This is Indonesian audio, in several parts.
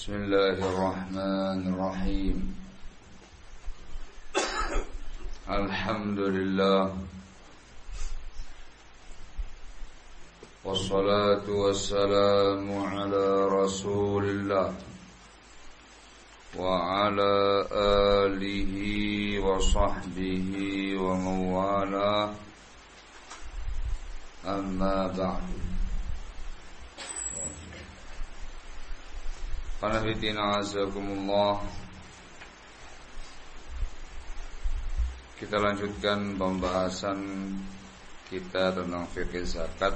Bismillahirrahmanirrahim. Alhamdulillah. Wassalatu wassalamu ala Rasulillah wa ala alihi wa sahbihi wa mawala. Amma ba'du. Qanafitina azakumullah. Kita lanjutkan pembahasan kita tentang fikih zakat.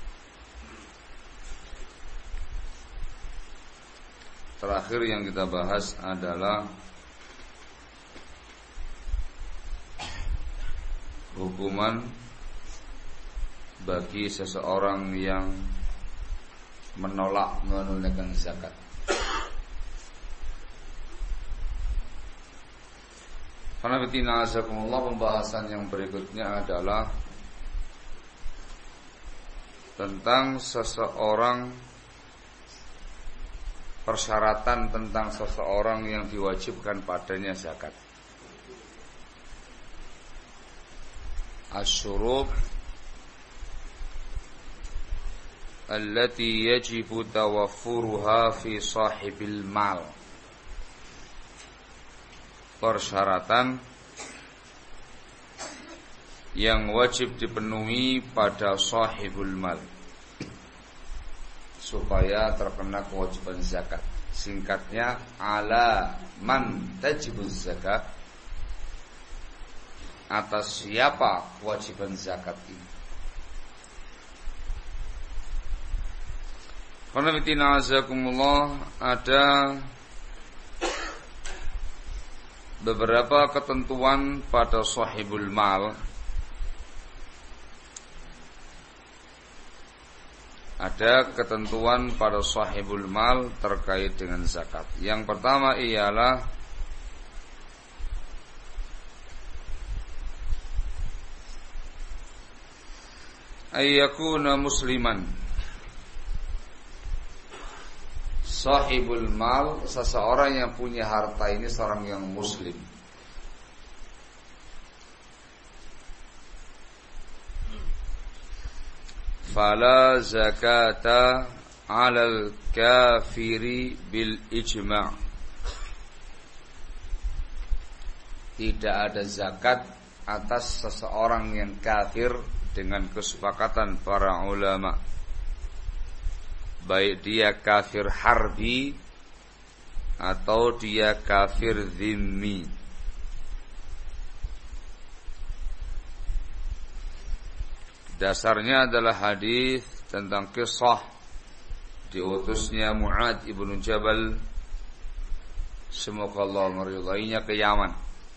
Terakhir yang kita bahas adalah hukuman bagi seseorang yang menolak menunaikan zakat. Qanafitina azakumullah, pembahasan yang berikutnya adalah tentang seseorang, persyaratan tentang seseorang yang diwajibkan padanya zakat. Asyurut allati yajibu tawaffuruha fi sahibil mal. Persyaratan yang wajib dipenuhi pada sahibul mal supaya terkena kewajiban zakat. Singkatnya, ala man tajibuz zakat, atas siapa kewajiban zakat ini. Qanafitina azakumullah, ada beberapa ketentuan pada sahibul mal. Ada ketentuan pada sahibul mal terkait dengan zakat. Yang pertama ialah ayyakuna musliman. Sahibul mal, seseorang yang punya harta ini seorang yang muslim. Fala zakata 'alal kafiri bil ijma'. Tidak ada zakat atas seseorang yang kafir dengan kesepakatan para ulama. Baik dia kafir harbi atau dia kafir zimmi. Dasarnya adalah hadis tentang kisah diutusnya Mu'adz ibnu Jabal, semoga Allah meridainya, ke Yaman.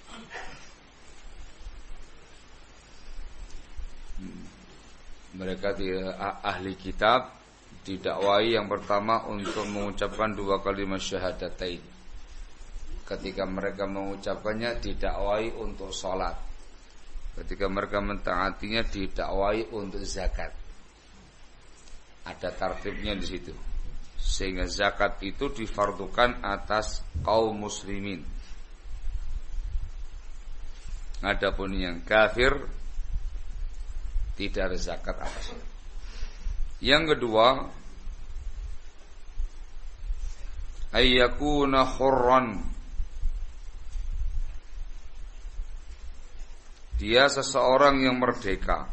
Mereka ahli kitab didakwai yang pertama untuk mengucapkan dua kalimat syahadatain. Ketika mereka mengucapkannya didakwai untuk sholat. Ketika mereka mentaatinya didakwai untuk zakat. Ada tartibnya di situ. Sehingga zakat itu difardukan atas kaum muslimin. Adapun yang kafir tidak ada zakat atasnya. Yang kedua, ayyakuna hurran. Dia seseorang yang merdeka.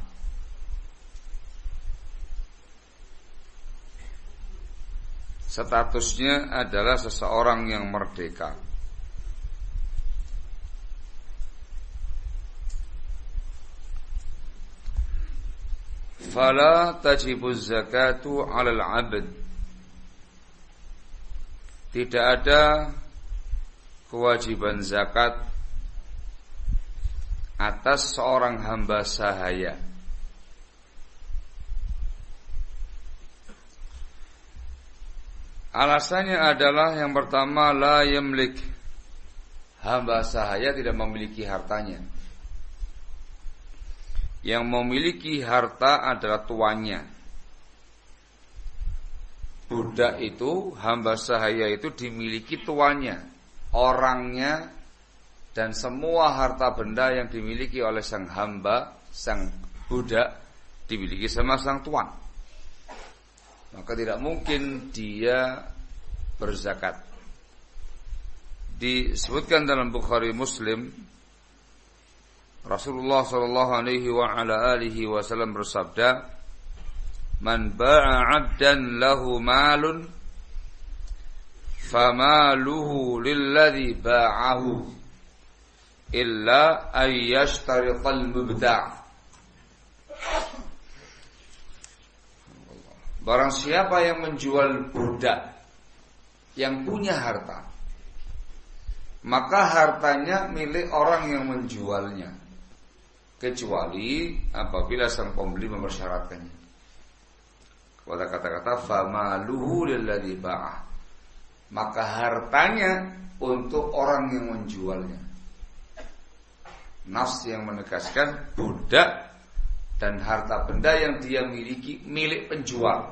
Statusnya adalah seseorang yang merdeka. Fala tajibuz zakatu 'alal 'abd. Tidak ada kewajiban zakat atas seorang hamba sahaya. Alasannya adalah yang pertama, la yamlik. Hamba sahaya tidak memiliki hartanya. Yang memiliki harta adalah tuannya. budak itu, hamba sahaya itu dimiliki tuannya, orangnya, dan semua harta benda yang dimiliki oleh sang hamba, sang budak, dimiliki sama sang tuan. Maka tidak mungkin dia berzakat. Disebutkan dalam Bukhari Muslim, Rasulullah sallallahu alaihi wa ala alihi wasallam bersabda, "Man ba'a 'abdan lahu malun famaluhu lilladzi ba'ahu illa ay yashtarital mubda'." Barang siapa yang menjual budak yang punya harta, maka hartanya milik orang yang menjualnya, kecuali apabila sang pembeli mempersyaratkannya. Pada kata-kata famaluhu lilladzi ba'ah, maka hartanya untuk orang yang menjualnya. Nas yang menegaskan budak dan harta benda yang dia miliki milik penjual,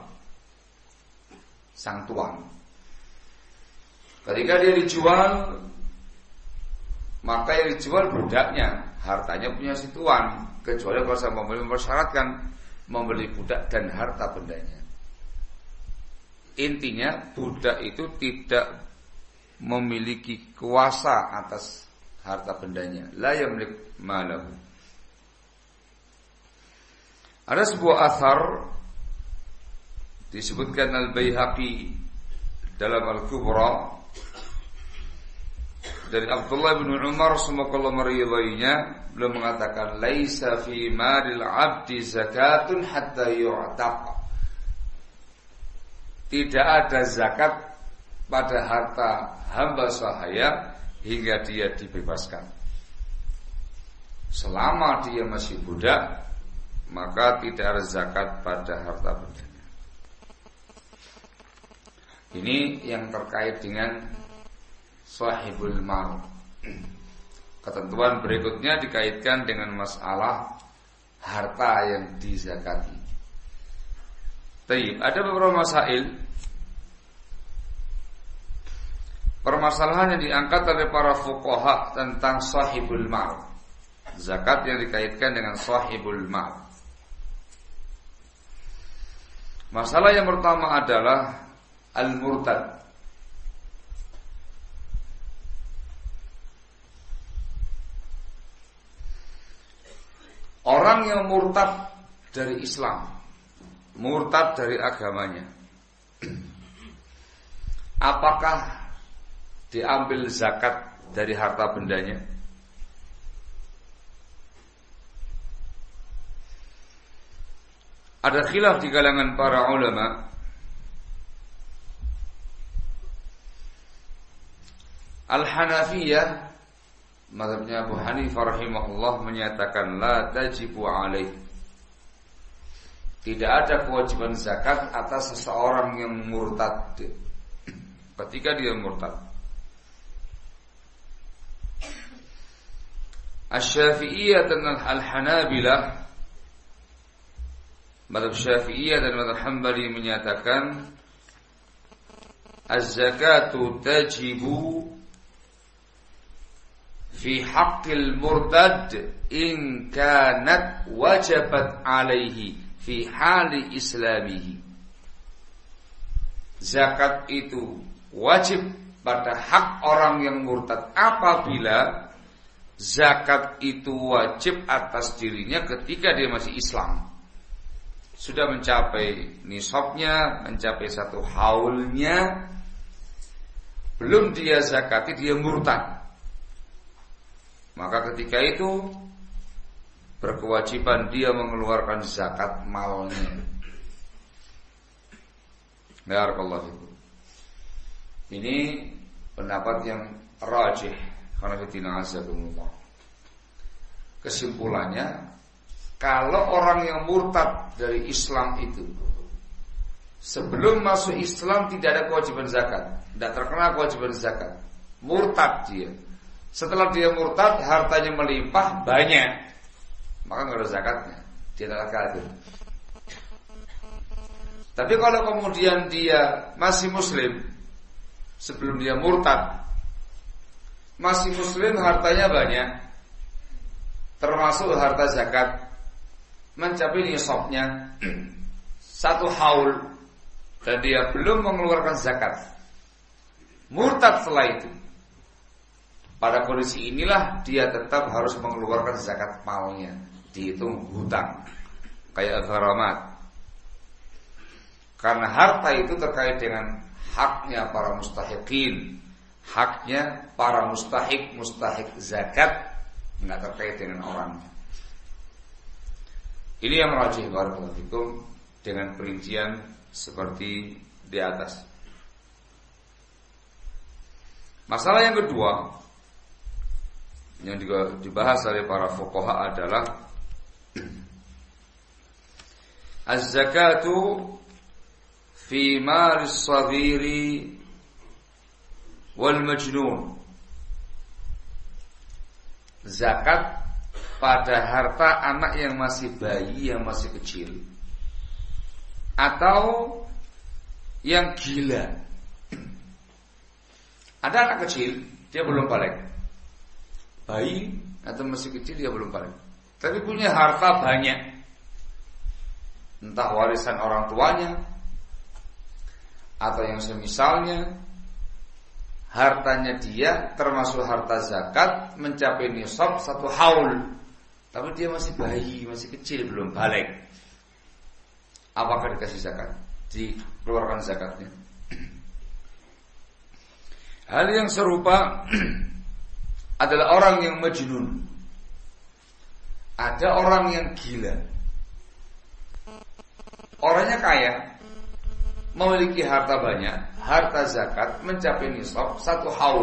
sang tuan. Ketika dia dijual, maka yang dijual budaknya, hartanya punya si tuan, kecuali kalau sang pembeli mempersyaratkan membeli budak dan harta bendanya. Intinya budak itu tidak memiliki kuasa atas harta bendanya, la yamlik malahu. Ada sebuah athar disebutkan Al-Baihaqi dalam Al-Kubra dari Abdullah bin Umar, semoga Allah meridainya, beliau mengatakan, "Laisa fi maril 'abdi zakatun hatta yu'taq." Tidak ada zakat pada harta hamba sahaya hingga dia dibebaskan. Selama dia masih budak, maka tidak ada zakat pada harta bendanya. Ini yang terkait dengan sahibul mal. Ketentuan berikutnya dikaitkan dengan masalah harta yang dizakati. Taib, ada beberapa masail, permasalahan yang diangkat oleh para fuqaha tentang sahibul mal, zakat yang dikaitkan dengan sahibul mal. Masalah yang pertama adalah al-murtad. Orang yang murtad dari Islam, murtad dari agamanya, apakah diambil zakat dari harta bendanya? Ada khilaf di kalangan para ulama. Al-Hanafiyah, mazhabnya Abu Hanifah rahimahullah, menyatakan la tajibu alaih. Tidak ada kewajiban zakat atas seseorang yang murtad ketika dia murtad. Asy-Syafi'iyah dan Al-Hanabilah, mazhab Syafi'iyah dan mazhab Hambali menyatakan az-zakatu tajibu fi haqqil murtad in kanat wajabat alaihi fi hali islamihi. Zakat itu wajib pada hak orang yang murtad apabila zakat itu wajib atas dirinya ketika dia masih Islam, sudah mencapai nisabnya, mencapai satu haulnya, belum dia zakati, dia murtad, maka ketika itu berkewajiban dia mengeluarkan zakat malnya. Barakallahu fikum. Ini pendapat yang rajih, karena fitina azakumullah. Kesimpulannya, kalau orang yang murtad dari Islam itu sebelum masuk Islam tidak ada kewajiban zakat, tidak terkena kewajiban zakat, murtad dia. Setelah dia murtad, hartanya melimpah banyak, maka nggak ada zakatnya, dia adalah kafir. Tapi kalau kemudian dia masih muslim, sebelum dia murtad, masih muslim, hartanya banyak, termasuk harta zakat, mencapai nisabnya 1 haul, dan dia belum mengeluarkan zakat, murtad setelah itu, pada kondisi inilah dia tetap harus mengeluarkan zakat malnya, dihitung hutang, kayak gharamat. Karena harta itu terkait dengan haknya para mustahiqin, haknya para mustahik zakat, nggak terkait dengan orangnya. Ini yang rajih barakallahu fikum dengan perincian seperti di atas. Masalah yang kedua yang juga dibahas oleh para fuqaha adalah az-zakatu fi malis saghiri wal majnun. Zakat pada harta anak yang masih bayi, yang masih kecil, atau yang gila. Ada anak kecil, dia belum balik, bayi atau masih kecil, dia belum balik, tapi punya harta banyak, entah warisan orang tuanya atau yang semisalnya. Hartanya dia termasuk harta zakat, mencapai nisab 1 haul, tapi dia masih bayi, masih kecil, belum balik. Apakah dikasih zakat? Dikeluarkan zakatnya. Hal yang serupa adalah orang yang majnun. Ada orang yang gila, orangnya kaya, memiliki harta banyak, harta zakat mencapai nisab 1 haul,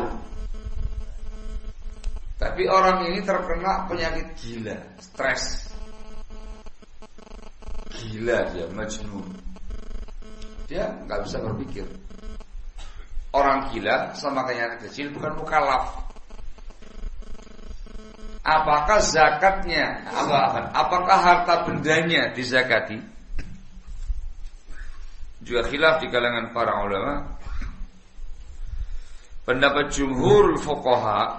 tapi orang ini terkena penyakit gila, stres, gila, dia majnun, dia nggak bisa berpikir. Orang gila sama kayak anak kecil bukan mukallaf. Apakah zakatnya, apakah harta bendanya dizakati? Juga khilaf di kalangan para ulama. Pendapat jumhur fuqaha,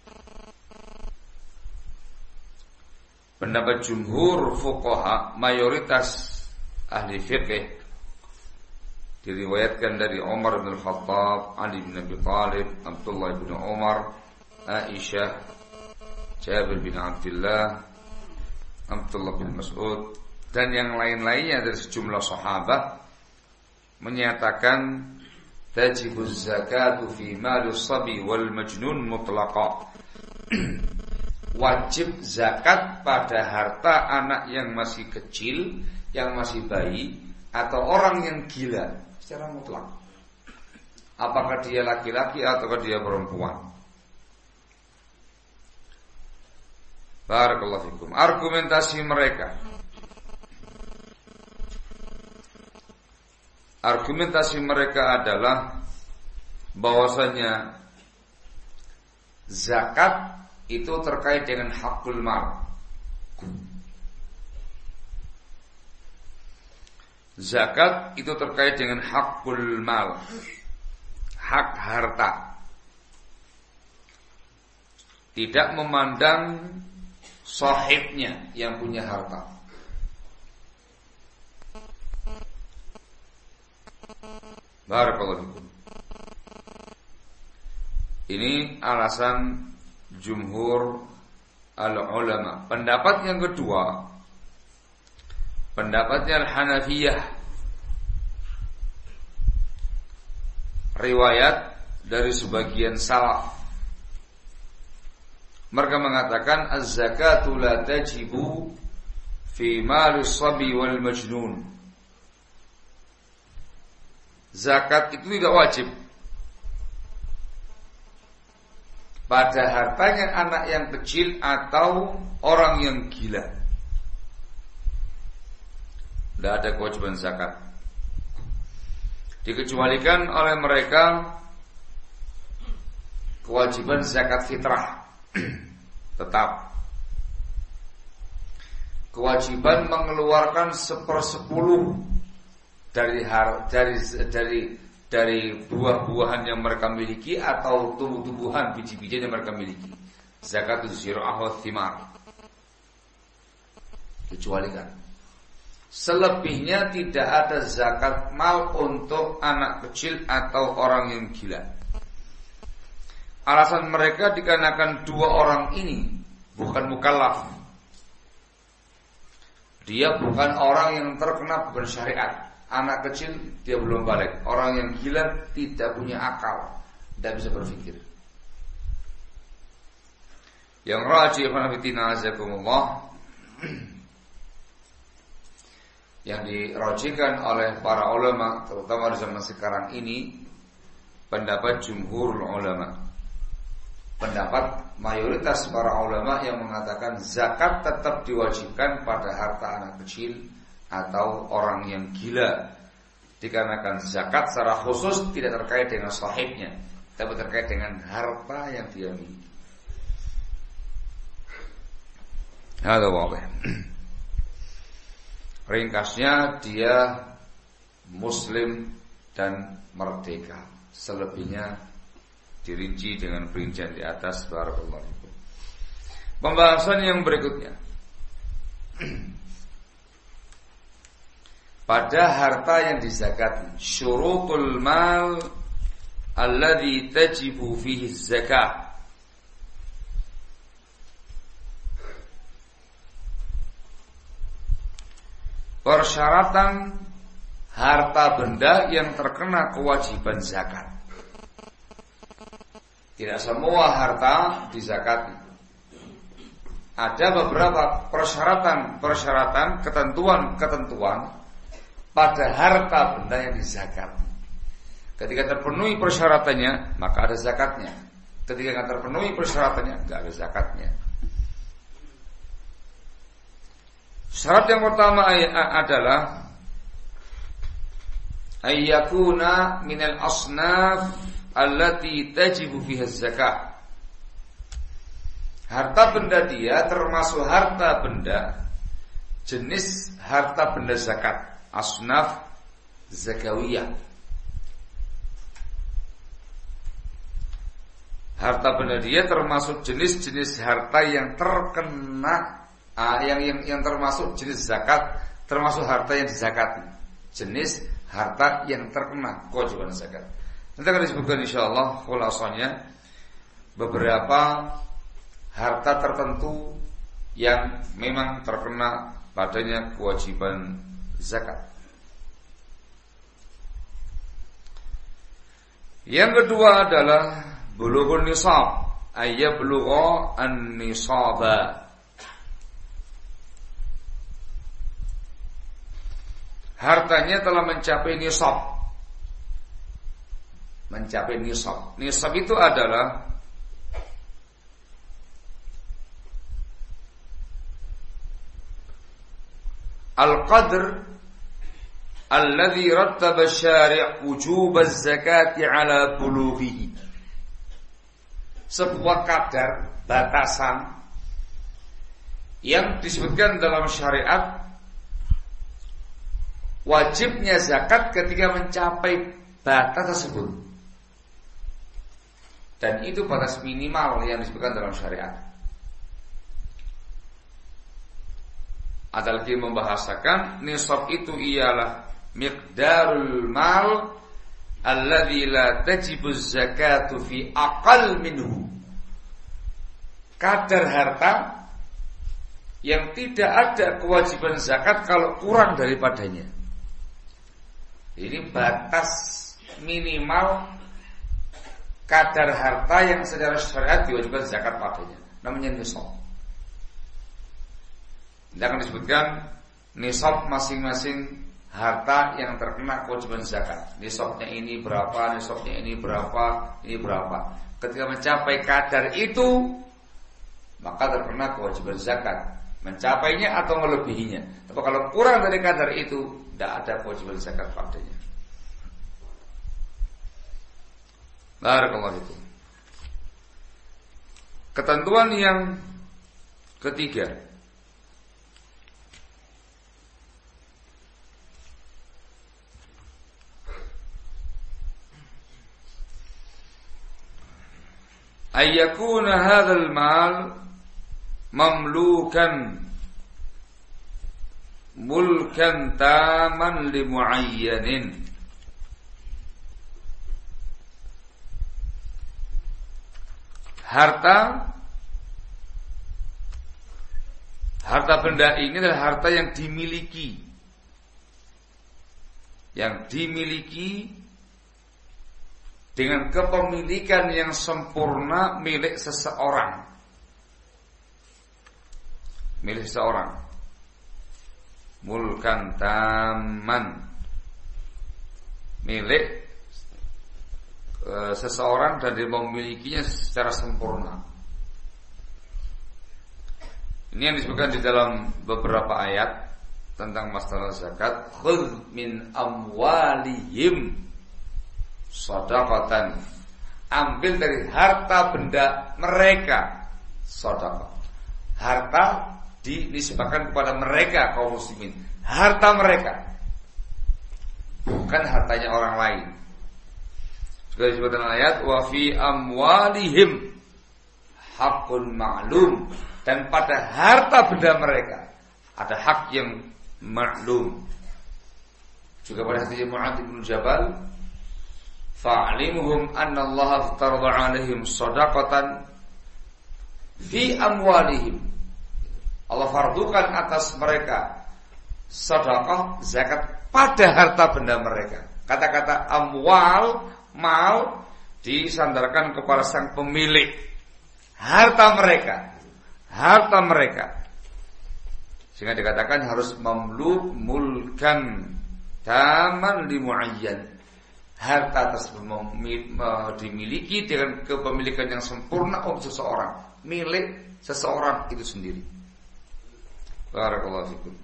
mayoritas ahli fiqh, diriwayatkan dari Umar bin Khattab, Ali bin Abi Thalib, Abdullah bin Umar, Aisyah, Jabir bin Abdullah, Abdullah bin Mas'ud, dan yang lain-lainnya dari sejumlah sahabat, menyatakan tajibuz zakatu fi malus sabi wal majnun mutlaqa. Wajib zakat pada harta anak yang masih kecil, yang masih bayi, atau orang yang gila secara mutlak. Apakah dia laki-laki ataukah dia perempuan. Barakallahu fikum. Argumentasi mereka adalah bahwasanya zakat itu terkait dengan hakul mal. Zakat itu terkait dengan hakul mal, hak harta. Tidak memandang sahibnya yang punya harta. Barakallahu fikum. Ini alasan jumhur al-ulama. Pendapat yang kedua, pendapatnya Al-Hanafiyah, riwayat dari sebagian salaf. Mereka mengatakan az-zakatu la tajibu fi malis sabi wal majnun. Zakat itu tidak wajib pada hartanya anak yang kecil atau orang yang gila. Tidak ada kewajiban zakat. Dikecualikan oleh mereka kewajiban zakat fitrah. Tetap kewajiban mengeluarkan 1/10 dari buah-buahan yang mereka miliki atau tumbuh-tumbuhan biji-bijian yang mereka miliki. Zakatul zira'ah wa thimar. Kecualikan. Selebihnya tidak ada zakat mal untuk anak kecil atau orang yang gila. Alasan mereka dikarenakan dua orang ini bukan mukallaf. Dia bukan orang yang terkena beban syariat. Anak kecil dia belum balik. Orang yang gila tidak punya akal, tidak bisa berpikir. Yang rajih khanafitina azakumullah, yang dirajihkan oleh para ulama terutama di zaman sekarang ini, pendapat jumhurul ulama, pendapat mayoritas para ulama yang mengatakan zakat tetap diwajibkan pada harta anak kecil atau orang yang gila, dikarenakan zakat secara khusus tidak terkait dengan sahibnya, tapi terkait dengan harta yang dia miliki. Halo wabah. Ringkasnya dia muslim dan merdeka. Selebihnya dirinci dengan perincian di atas. Barakallahu fikum. Pembahasan yang berikutnya. Pada harta yang dizakati, syurutul mal alladhi tajibu fihi zakah. Persyaratan harta benda yang terkena kewajiban zakat. Tidak semua harta dizakati. Ada beberapa persyaratan, ketentuan pada harta benda yang dizakati. Ketika terpenuhi persyaratannya, maka ada zakatnya. Ketika tidak terpenuhi persyaratannya, tidak ada zakatnya. Syarat yang pertama adalah ayyakuna minal asnaf allati tajibu fiha zakah. Harta benda dia termasuk harta benda jenis harta benda zakat, asnaf zakawiyah. Harta benda dia termasuk jenis-jenis harta yang terkena yang termasuk jenis zakat, termasuk harta yang dizakati, jenis harta yang terkena kewajiban zakat. Nanti akan disebutkan insyaallah khulasanya beberapa harta tertentu yang memang terkena padanya kewajiban zakat. Yang kedua adalah bulughun nisab, ayyablugha an-nisaba. Hartanya telah mencapai nisab. Mencapai nisab. Nisab itu adalah al-qadr alladhi rattaba asy-syari' wujub az-zakati 'ala bulughihi. Sebuah kadar, batasan yang disebutkan dalam syariat wajibnya zakat ketika mencapai batas tersebut. Dan itu batas minimal yang disebutkan dalam syariat. Ada lagi membahasakan nisab itu ialah miqdarul mal alladzi la tajibu zakatu fi aqal minhu. Kadar harta yang tidak ada kewajiban zakat kalau kurang daripadanya. Ini batas minimal kadar harta yang secara syariat diwajibkan zakat padanya, namanya nisab. Ini akan disebutkan nisab masing-masing harta yang terkena kewajiban zakat. Nisabnya ini berapa, nisabnya ini berapa, ini berapa. Ketika mencapai kadar itu, maka terkena kewajiban zakat. Mencapainya atau melebihinya. Tapi kalau kurang dari kadar itu, tidak ada kewajiban zakat padanya. Barakallahu fikum. Ketentuan yang ketiga, ayyakuna hadzal mal mamlukan mulkan taman li muayyanin. Harta benda ini adalah harta yang dimiliki. Yang dimiliki dengan kepemilikan yang sempurna milik seseorang. Milik seseorang. Mulkan taman. Milik seseorang dan dia memilikinya secara sempurna. Ini yang disebutkan di dalam beberapa ayat tentang masalah zakat. Khudh min amwalihim shadaqatan. Ambil dari harta benda mereka shadaqah. Harta dinisbahkan kepada mereka kaum muslimin. Harta mereka, bukan hartanya orang lain. Juga disebutkan ayat wa fi amwalihim haqqun ma'lum, dan pada harta benda mereka ada hak yang maklum. Juga pada hadis Mu'adz bin Jabal, fa'limhum anna Allah aftarada 'alaihim shadaqatan fi amwalihim. Allah fardukan atas mereka sedekah zakat pada harta benda mereka. Kata-kata amwal, mal disandarkan kepada sang pemilik harta mereka. Harta mereka. Sehingga dikatakan harus mamluk mulkan taman li muayyan. Harta tersebut dimiliki dengan kepemilikan yang sempurna untuk seseorang, milik seseorang itu sendiri. Barakallahu fikum.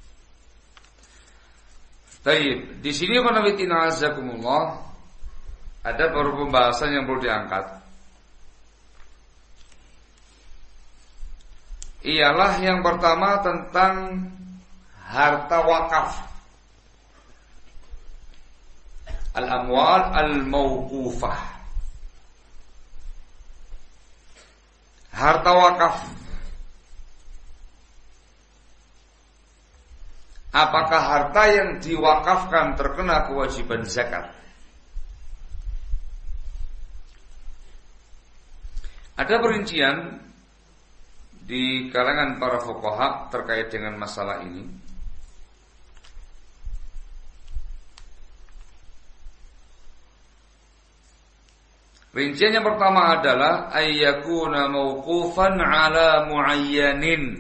Baik, di sini qanawitina azakumullah ada beberapa pembahasan yang perlu diangkat. Ialah yang pertama tentang harta wakaf. Al-amwal al-mawqufah. Harta wakaf. Apakah harta yang diwakafkan terkena kewajiban zakat? Ada perincian di kalangan para fuqaha terkait dengan masalah ini. Rincian yang pertama adalah ayyakuna mauqufan ala muayyanin.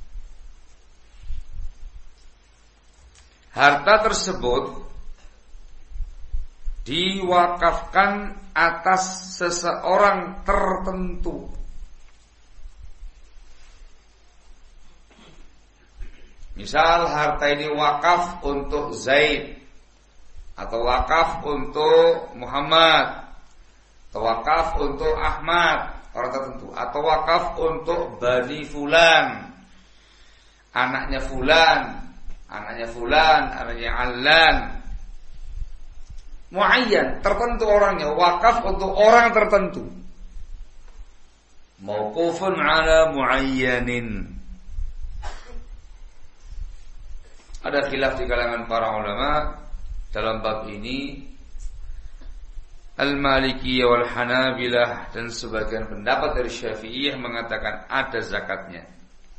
Harta tersebut diwakafkan atas seseorang tertentu. Misal harta ini wakaf untuk Zaid, atau wakaf untuk Muhammad, atau wakaf untuk Ahmad, orang tertentu, atau wakaf untuk Bani Fulan, anaknya Fulan, anaknya Allan. Muayyan, tertentu orangnya, wakaf untuk orang tertentu. Mauqufun ala muayyanin. Ada khilaf di kalangan para ulama dalam bab ini. Al-Malikiyah wal Hanabilah dan sebagian pendapat dari Syafi'iyah mengatakan ada zakatnya.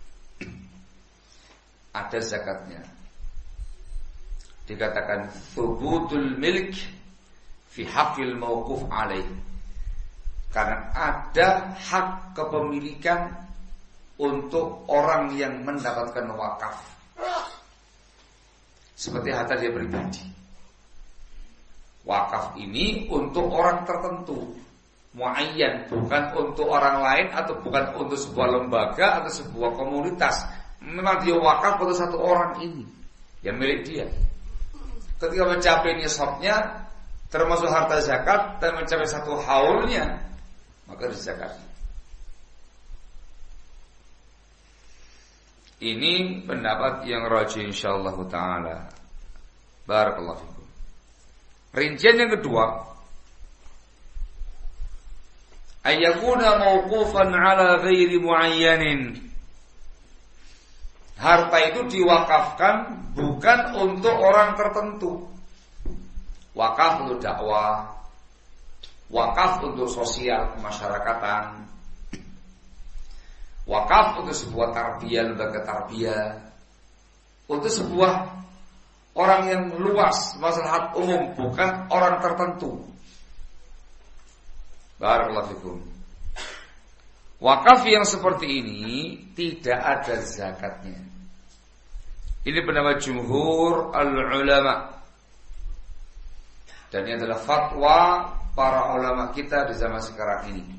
Ada zakatnya. Dikatakan thubutul milk fi haqqil mauquf alaih. Karena ada hak kepemilikan untuk orang yang mendapatkan wakaf. Seperti harta dia pribadi. Wakaf ini untuk orang tertentu, muayyan, bukan untuk orang lain atau bukan untuk sebuah lembaga atau sebuah komunitas. Memang dia wakaf untuk satu orang ini yang milik dia. Ketika mencapai nisabnya, termasuk harta zakat, dan mencapai satu haulnya, maka dizakat. Ini pendapat yang rajih insyaallah taala. Barakallahu fikum. Rincian yang kedua, Ayyakuna mauqufan ala ghairi muayyanin. Harta itu diwakafkan bukan untuk orang tertentu. Wakaf untuk dakwah, wakaf untuk sosial kemasyarakatan, wakaf untuk sebuah tarbiyah, lembaga tarbiyah, untuk sebuah orang yang luas, maslahat umum, bukan orang tertentu. Barakallahu fikum. Wakaf yang seperti ini tidak ada zakatnya. Ini pendapat jumhur al-ulama. Dan ini adalah fatwa para ulama kita di zaman sekarang ini.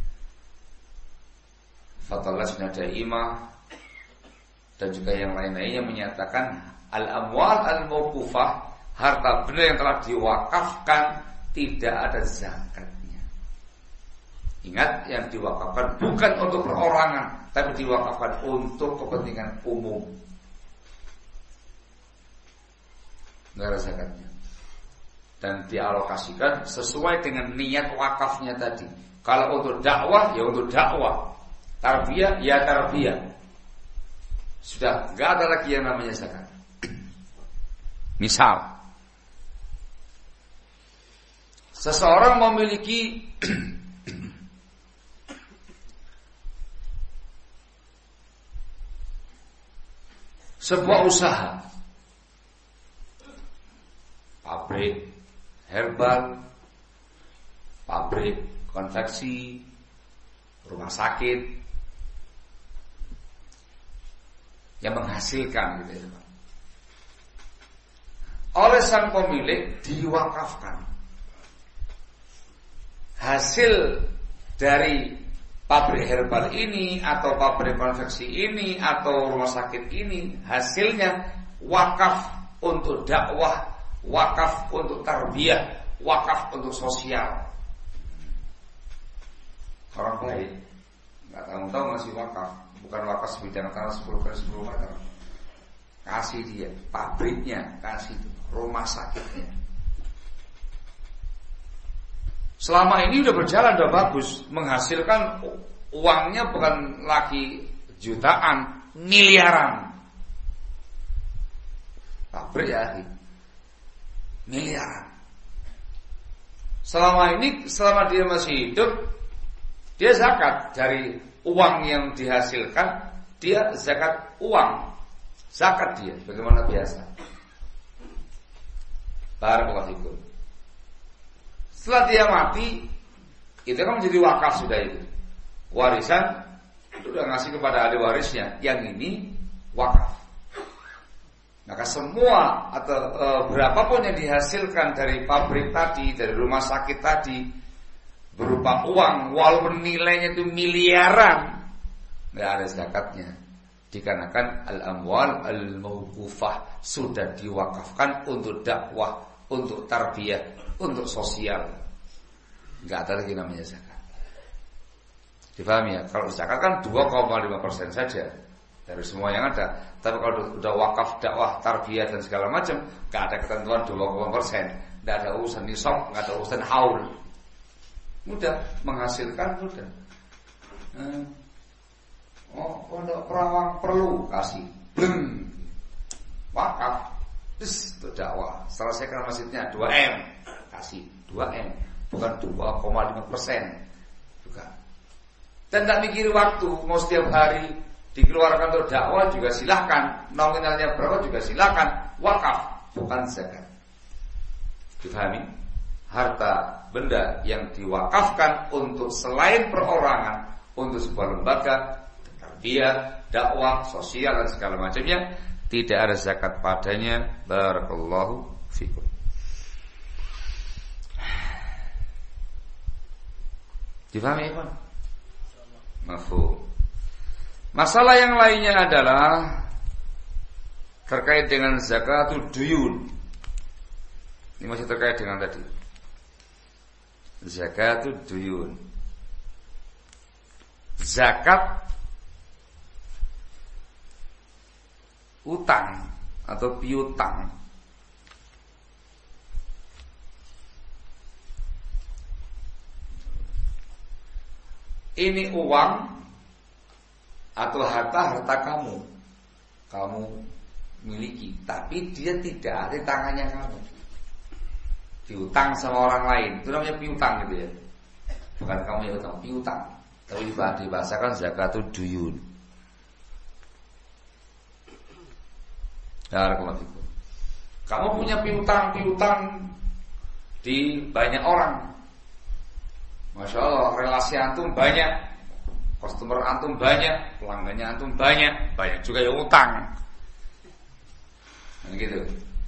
Fatwa Lajnah Daimah dan juga yang lain-lainnya menyatakan al-amwal al-mauqufah, harta benda yang telah diwakafkan, tidak ada zakatnya. Ingat, yang diwakafkan bukan untuk perorangan, tapi diwakafkan untuk kepentingan umum. Tidak ada zakatnya. Dan dialokasikan sesuai dengan niat wakafnya tadi. Kalau untuk dakwah, ya untuk dakwah. Tarbiyah, ya tarbiyah. Sudah, tidak ada lagi yang namanya zakat. Misal, seseorang memiliki sebuah usaha, pabrik herbal, pabrik konveksi, rumah sakit yang menghasilkan gitu ya. Oleh sang pemilik diwakafkan hasil dari pabrik herbal ini atau pabrik konveksi ini atau rumah sakit ini, hasilnya wakaf untuk dakwah, wakaf untuk tarbiyah, wakaf untuk sosial. Orang baik nggak tahu ngasih wakaf, bukan wakaf sebidang tanah 10 kali 10 meter. Kasih dia pabriknya, kasih rumah sakitnya. Selama ini udah berjalan, udah bagus, menghasilkan uangnya bukan lagi jutaan, miliaran. Pabrik ya, miliaran. Selama ini, selama dia masih hidup, dia zakat dari uang yang dihasilkan, dia zakat uang, zakat dia, bagaimana biasa. Barakallahu fikum. Setelah dia mati, itu kan menjadi wakaf sudah itu. Warisan itu udah ngasih kepada ahli warisnya. Yang ini wakaf. Maka semua atau berapapun yang dihasilkan dari pabrik tadi, dari rumah sakit tadi, berupa uang, walaupun nilainya itu miliaran, nggak ada zakatnya. Dikarenakan al-amwal al-mauqufah, sudah diwakafkan untuk dakwah, untuk tarbiyah, untuk sosial. Enggak ada lagi namanya zakat. Difahami ya? Kalau zakat kan 2,5% saja dari semua yang ada. Tapi kalau udah wakaf, dakwah, tarbiyah dan segala macam, enggak ada ketentuan 2,5%. Enggak ada urusan nisab, enggak ada urusan haul. Mudah menghasilkan, mudah. Pondok Perawang perlu kasih. Wakaf. Terus untuk dakwah, selesaikan masjidnya 2M, kasih 2M, bukan 2,5% juga. Dan tak mikir waktu, mau setiap hari dikeluarkan untuk dakwah juga silahkan, nominalnya berapa juga silahkan. Wakaf, bukan zakat. Difahami? Harta benda yang diwakafkan untuk selain perorangan, untuk sebuah lembaga, tarbiyah, dakwah, sosial dan segala macamnya, tidak ada zakat padanya. Barakallahu fikum. Difahami ya, Pak? Mafhum. Masalah yang lainnya adalah terkait dengan zakatul duyun. Ini masih terkait dengan tadi. Zakatul duyun. Zakat utang atau piutang. ini uang atau harta kamu miliki, tapi dia tidak ada di tangannya kamu, diutang sama orang lain, itu namanya piutang gitu ya. Bukan kamu yang utang, piutang. Tapi dibahasakan zakatul duyun. Kamu punya piutang di banyak orang. Masya Allah, relasi antum banyak, customer antum banyak, pelanggannya antum banyak juga yang utang. Gitu.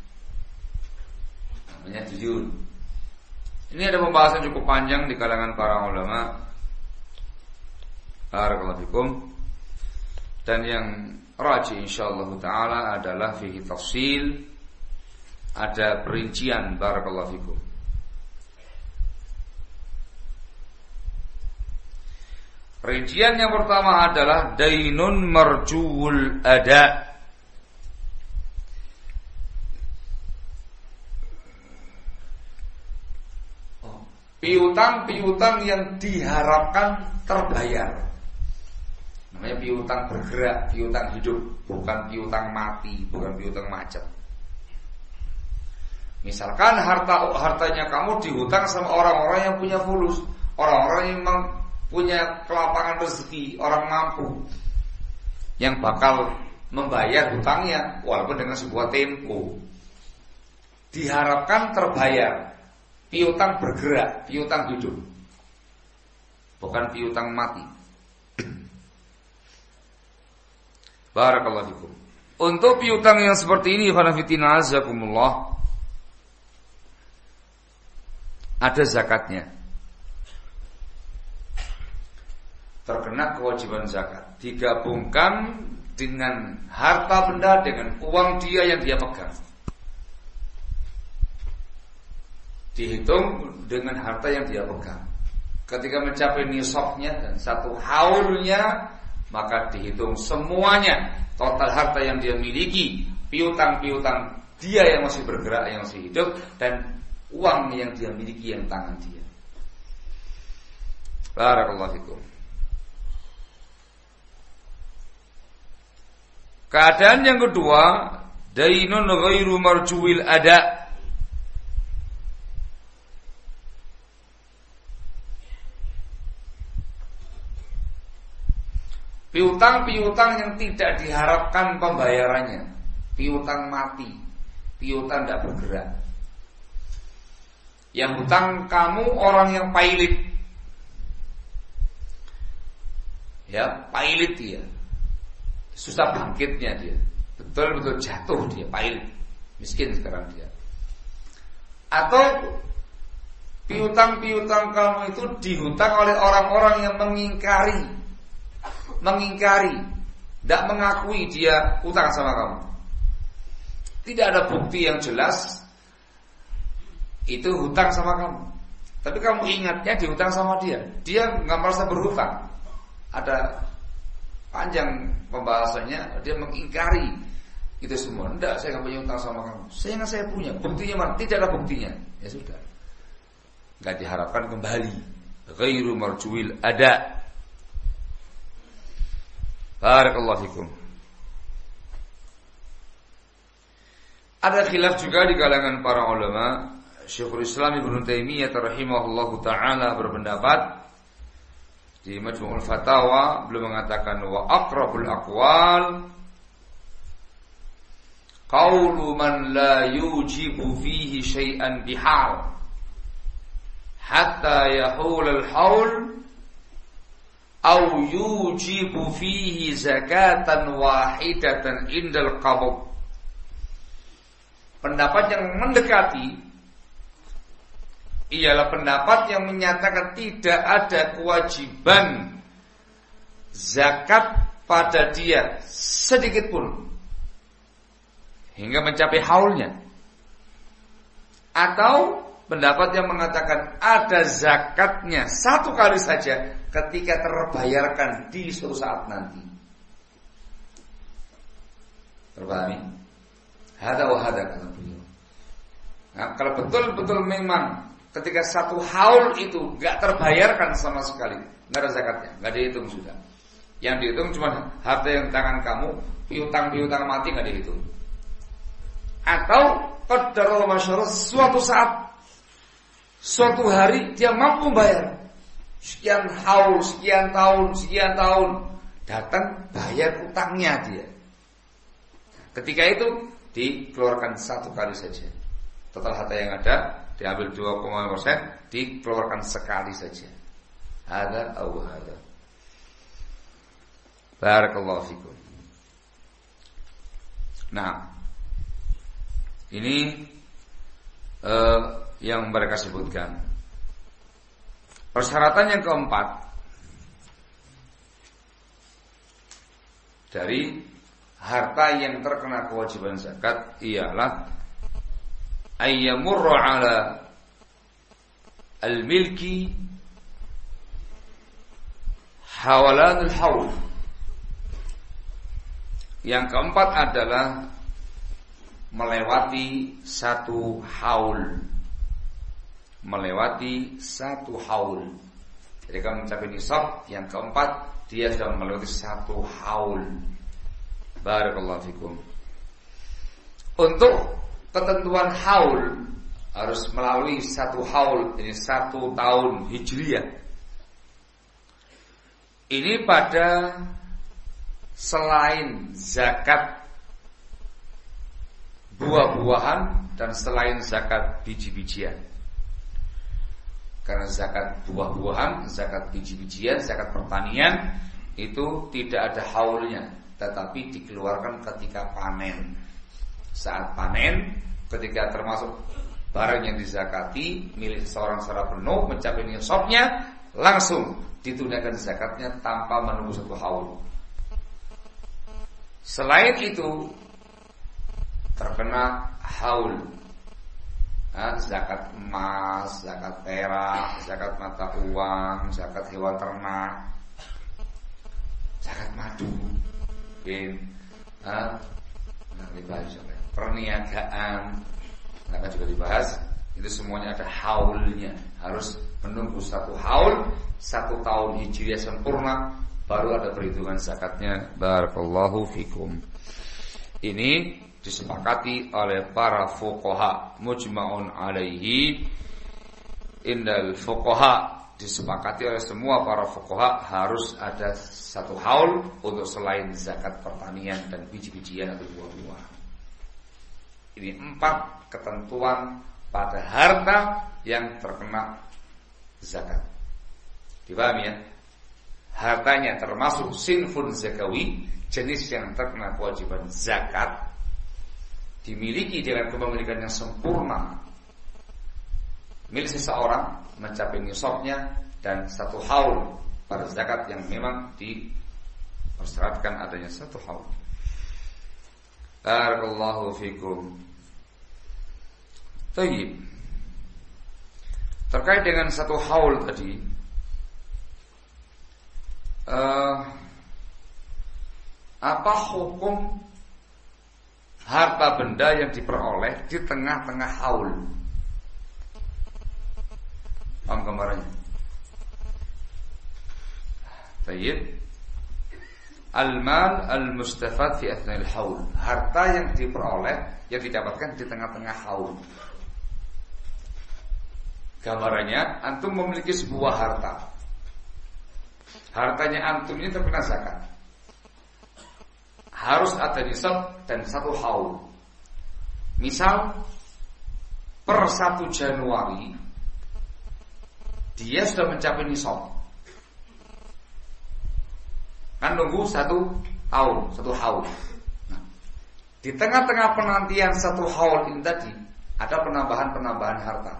Namanya duyun. Ini ada pembahasan cukup panjang di kalangan para ulama. Barakallahu fikum. Dan yang rajih insyaallah taala adalah fihi tafsil, ada perincian. Barakallahu fikum. Rincian yang pertama adalah dainun marjuul ada. Piutang yang diharapkan terbayar. Namanya piutang bergerak, piutang hidup, bukan piutang mati, bukan piutang macet. Misalkan hartanya kamu dihutang sama orang-orang yang punya fulus, orang-orang yang punya kelapangan rezeki, orang mampu yang bakal membayar hutangnya walaupun dengan sebuah tempo. Diharapkan terbayar. Piutang bergerak, piutang hidup, bukan piutang mati. Barakallahu fikum. Untuk piutang yang seperti ini, khanafitina azakumullah, ada zakatnya. Terkena kewajiban zakat. Digabungkan dengan harta benda, dengan uang dia yang dia pegang. Dihitung dengan harta yang dia pegang. Ketika mencapai nisabnya dan satu haulnya, maka dihitung semuanya, total harta yang dia miliki, piutang-piutang dia yang masih bergerak, yang masih hidup, dan uang yang dia miliki yang tangan dia. Barakallahu fikum. Keadaan yang kedua, dainun ghairu marjuil ada. Piutang yang tidak diharapkan pembayarannya, piutang mati, piutang tidak bergerak. Yang hutang kamu orang yang pailit, ya pailit dia, susah bangkitnya dia, betul-betul jatuh dia, pailit, miskin sekarang dia. Atau piutang kamu itu dihutang oleh orang-orang yang mengingkari, tidak mengakui dia utang sama kamu. Tidak ada bukti yang jelas itu hutang sama kamu, tapi kamu ingatnya dihutang sama dia. Dia nggak merasa berhutang. Ada panjang pembahasannya, dia mengingkari itu semua. Tidak, saya nggak punya hutang sama kamu. Saya punya. Buktinya mana? Tidak ada buktinya. Ya sudah, nggak diharapkan kembali. Ghairu marjuil ada. Barakallahu fikum. Ada khilaf juga di kalangan para ulama. Syekhul Islam Ibnu Taimiyah rahimahullahu taala berpendapat di Majmu'ul Fatawa, beliau mengatakan wa aqrabul aqwal qaulu man la yujibu fihi syai'an bihal hatta yahul al-haul au yujibu fihi zakatan wahidatan indal qabd. Pendapat yang mendekati ialah pendapat yang menyatakan tidak ada kewajiban zakat pada dia sedikit pun hingga mencapai haulnya. Atau pendapat yang mengatakan ada zakatnya satu kali saja ketika terbayarkan di suatu saat nanti. Terpahami? Hada wa hada kata beliau. Nah, kalau betul-betul memang ketika satu haul itu nggak terbayarkan sama sekali, nggak ada zakatnya, nggak dihitung sudah. Yang dihitung cuma harta yang tangan kamu, piutang mati nggak dihitung. Atau qaddara masyarah suatu saat, suatu hari dia mampu bayar sekian haul, sekian tahun, datang bayar utangnya dia. Ketika itu dikeluarkan satu kali saja. Total harta yang ada diambil 2,5%, dikeluarkan sekali saja. Hada atau hada. Barakallahu fikum. Nah, ini yang mereka sebutkan. Persyaratan yang keempat dari harta yang terkena kewajiban zakat ialah ayyamurra ala al-milki hawalanul haul. Yang keempat adalah melewati satu haul. Melewati satu haul. Jadi kalau mencapai nisab, yang keempat dia sudah melewati satu haul. Barakallahu fikum. Untuk ketentuan haul harus melalui satu haul, ini 1 tahun hijriyah. Ini pada selain zakat buah-buahan dan selain zakat biji-bijian. Karena zakat buah-buahan, zakat biji-bijian, zakat pertanian itu tidak ada haulnya, tetapi dikeluarkan ketika panen. Saat panen, ketika termasuk barang yang dizakati milik seorang secara penuh mencapai nisabnya, langsung ditunaikan zakatnya tanpa menunggu satu haul. Selain itu terkena haul, zakat emas, zakat perak, zakat mata uang, zakat hewan ternak, zakat madu, perniagaan, akan juga dibahas. Itu semuanya ada haulnya, harus menunggu satu haul, 1 tahun hijriah sempurna, baru ada perhitungan zakatnya. Barakallahu fikum. Ini disepakati oleh para fuqaha, mujma'un alaihi. Indal fuqaha, disepakati oleh semua para fuqaha harus ada 1 haul untuk selain zakat pertanian dan biji-bijian atau buah-buahan. Ini 4 ketentuan pada harta yang terkena zakat. Dipahami ya? Hartanya termasuk sinfun zakawi, jenis yang terkena kewajiban zakat, dimiliki dengan kepemilikan yang sempurna milik seseorang mencapai nisabnya, dan 1 haul pada zakat yang memang dipersyaratkan adanya 1 haul. Barakallahu fikum. Tayyib. Terkait dengan 1 haul tadi, apa hukum harta benda yang diperoleh di tengah-tengah haul? Paham gambarannya? Tayyib. Al-mal al-mustafad fi athna'il haul. Harta yang diperoleh, yang didapatkan di tengah-tengah haul. Gambarannya, antum memiliki sebuah harta. Hartanya antum ini terkena zakat. Harus ada nisab dan 1 haul. Misal per 1 Januari dia sudah mencapai nisab. Kan nunggu 1 tahun, 1 haul. Nah, di tengah-tengah penantian 1 haul ini tadi ada penambahan harta.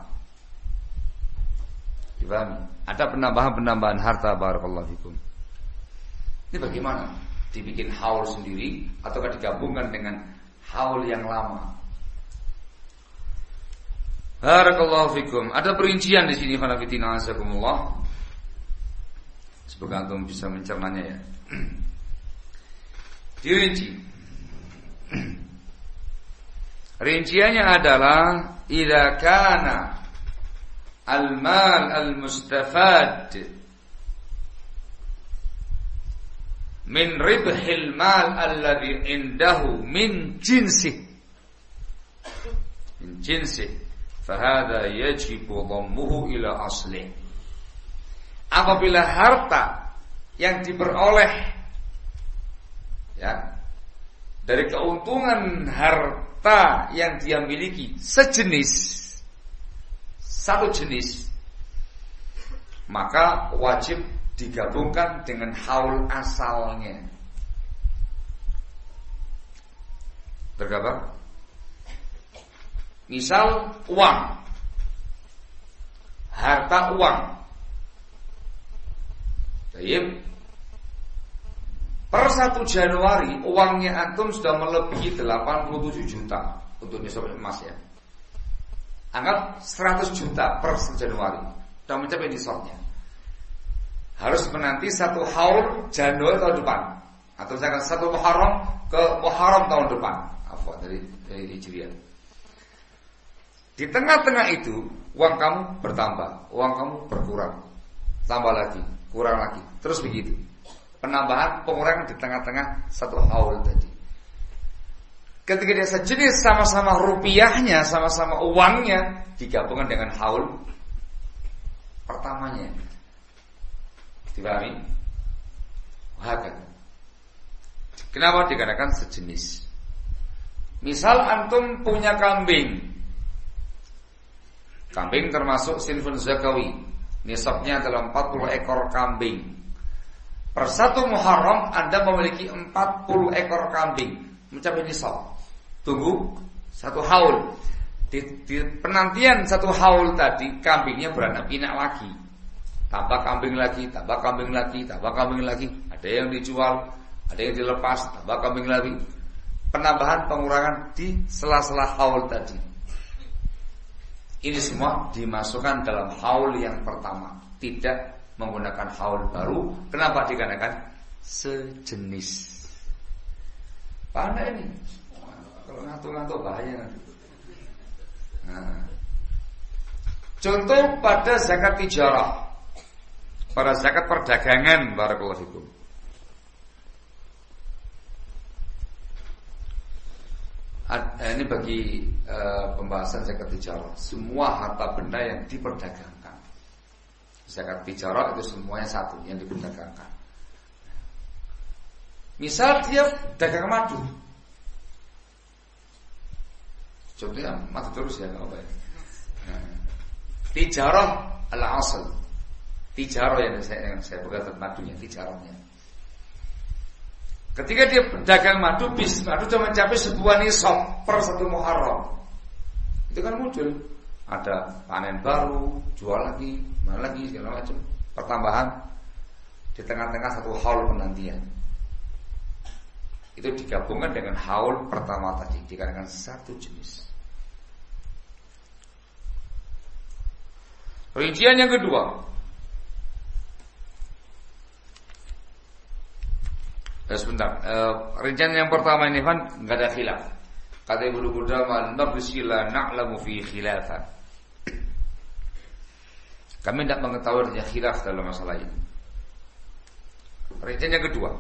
Dipahami? Ada penambahan harta. Barakallahu fikum. Ini bagaimana? Dibikin haul sendiri ataukah digabungkan dengan haul yang lama? Barakallahu fikum. Ada perincian di sini, fanafitina azakumullah. Semoga antum bisa mencernanya ya. Dirinci. Rinciannya adalah idza kana al-mal al-mustafad min ribhil mal alladhi indahu min jinsih fahada yajibu dhammuhu ila aslih. Apabila harta yang diperoleh ya dari keuntungan harta yang dia miliki satu jenis, maka wajib digabungkan dengan haul asalnya. Bergambar misal uang, harta uang. Baik. Per 1 Januari uangnya antum sudah melebihi 87 juta untuk nisab emas ya. Anggap 100 juta per 1 Januari sudah mencapai nisabnya. Harus menanti 1 haul Januari tahun depan, atau misalkan 1 Muharram ke Muharram tahun depan. Afwan dari Hijriah. Di tengah-tengah itu uang kamu bertambah, uang kamu berkurang, tambah lagi, kurang lagi, terus begitu. Penambahan, pengurangan di tengah-tengah 1 haul tadi. Ketika dia sejenis, sama-sama rupiahnya, sama-sama uangnya, digabungkan dengan haul pertamanya. Dipahami? Wahai. Kenapa dikatakan sejenis? Misal antum punya kambing. Kambing termasuk sinfun zakawi. Nisabnya adalah 40 ekor kambing. Per 1 Muharram Anda memiliki 40 ekor kambing, mencapai nisab. Tunggu 1 haul. Di penantian 1 haul tadi, kambingnya beranak pinak lagi. Tambah kambing lagi, tambah kambing lagi, tambah kambing lagi. Ada yang dijual, ada yang dilepas, tambah kambing lagi. Penambahan pengurangan di sela-sela haul tadi. Ini semua dimasukkan dalam haul yang pertama, tidak menggunakan haul baru. Kenapa dikarenakan sejenis? Mana ini? Kalau ngantuk-ngantuk bahaya nanti. Nah. Contoh pada zakat tijarah, pada zakat perdagangan, barakallahu fikum. Ini bagi pembahasan zakat tijarah. Semua harta benda yang diperdagangkan. Zakat tijarah itu semuanya satu yang diperdagangkan. Misal dia dagang madu. Contohnya madu terus ya, apa ya? Tijarah al-asal. Tijarah yang saya pegang madunya, tijarahnya. Ketika dia dagang madu, bis madu sudah mencapai sebuah nisab per 1 Muharram. Itu kan muncul ada panen baru, jual lagi, mana lagi segala macam, pertambahan di tengah-tengah 1 haul penantian. Itu digabungkan dengan haul pertama tadi, dikarenakan satu jenis. Rincian yang kedua. Sebentar, rencana yang pertama ini kan enggak ada khilaf. Kata Ibnu Qudamah, "Nafsi la na'lamu fi khilafan." Kami tidak mengetahui adanya khilaf dalam masalah ini. Rencana yang kedua.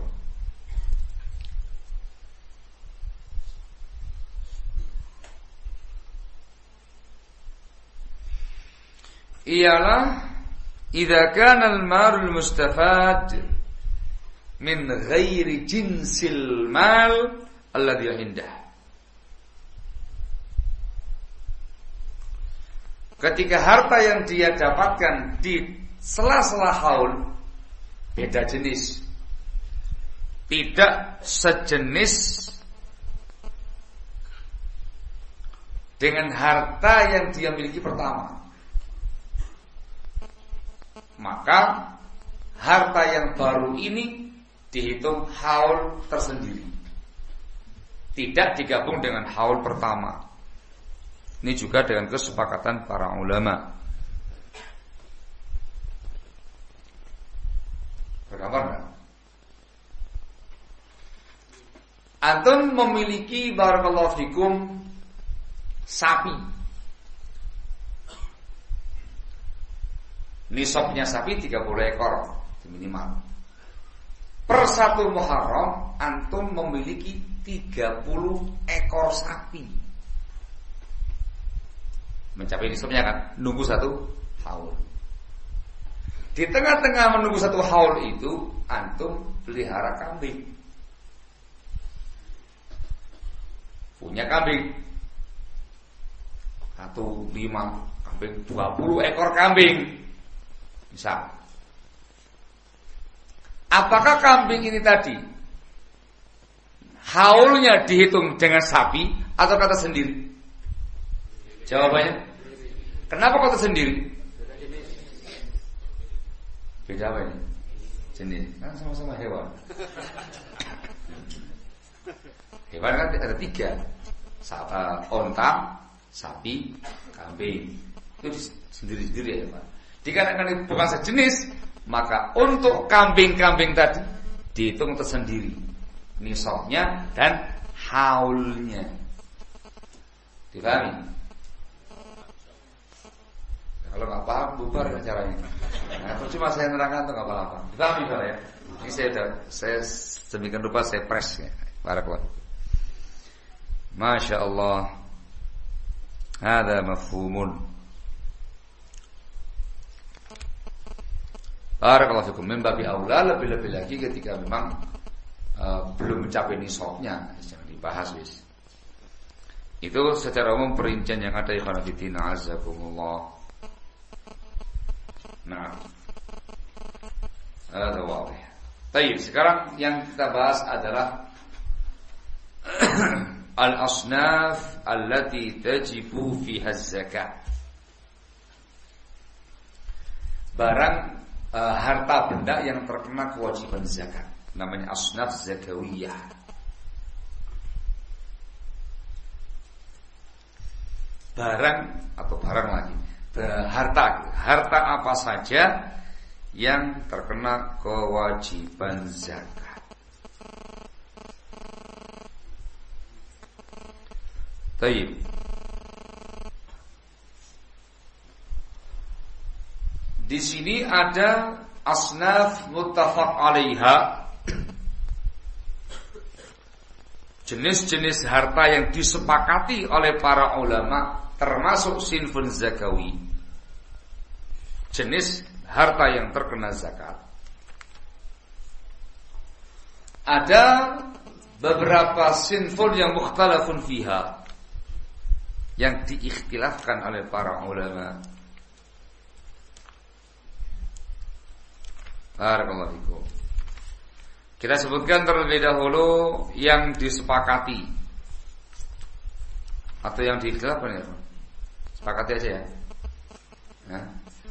Ialah idza kana al-malul mustafad min ghairi jinsil mal alladhi indah. Ketika harta yang dia dapatkan di sela-sela haul beda jenis, tidak sejenis dengan harta yang dia miliki pertama, maka harta yang baru ini dihitung haul tersendiri, tidak digabung dengan haul pertama. Ini juga dengan kesepakatan para ulama. Bergambar enggak? Antum memiliki barakallahu fikum sapi. nisabnya sapi 30 ekor minimal. Per 1 Muharram antum memiliki 30 ekor sapi. Mencapai nisabnya kan, nunggu 1 haul. Di tengah-tengah menunggu 1 haul itu antum pelihara kambing. Punya kambing 1, 5 kambing, 20 ekor kambing. Misal, apakah kambing ini tadi haulnya dihitung dengan sapi atau kata sendiri? Jawabannya, kenapa kata sendiri? Beda apa ini? Jenis, kan sama-sama hewan. Hewan kan ada 3, onta, sapi, kambing. Itu sendiri-sendiri ya Pak. Dikarenakan bukan sejenis, maka untuk kambing-kambing tadi dihitung tersendiri nisabnya dan haulnya. Dipahami? Kalau nggak paham, bubar caranya. Nah, cuma saya nerangkan tuh nggak apa-apa. Dipahami Pak ya? Ini saya sedemikian rupa saya press ya. Barakallah. Masya Allah. Ada mafhumun. Barakallahu fikum. Min babi aula, lebih-lebih lagi ketika memang belum mencapai nisabnya, jangan dibahas wis. Itu secara umum perincian yang ada ikhwan fillah azakumullah. Nah, ada wadah. Baik, sekarang yang kita bahas adalah al-asnaf allati tajibu fiha zakat. Barang harta benda yang terkena kewajiban zakat, namanya asnaf zakawiyah. Barang atau barang lagi, harta apa saja yang terkena kewajiban zakat. Baik. Di sini ada asnaf muttafaq 'alaiha. Jenis-jenis harta yang disepakati oleh para ulama termasuk sinfun zakawi. Jenis harta yang terkena zakat. Ada beberapa sinfun yang mukhtalafun fiha, yang diikhtilafkan oleh para ulama. Barakallahu fikum. Kita sebutkan terlebih dahulu yang disepakati atau yang diikhtilafkan ya. Sepakati aja ya. Nah.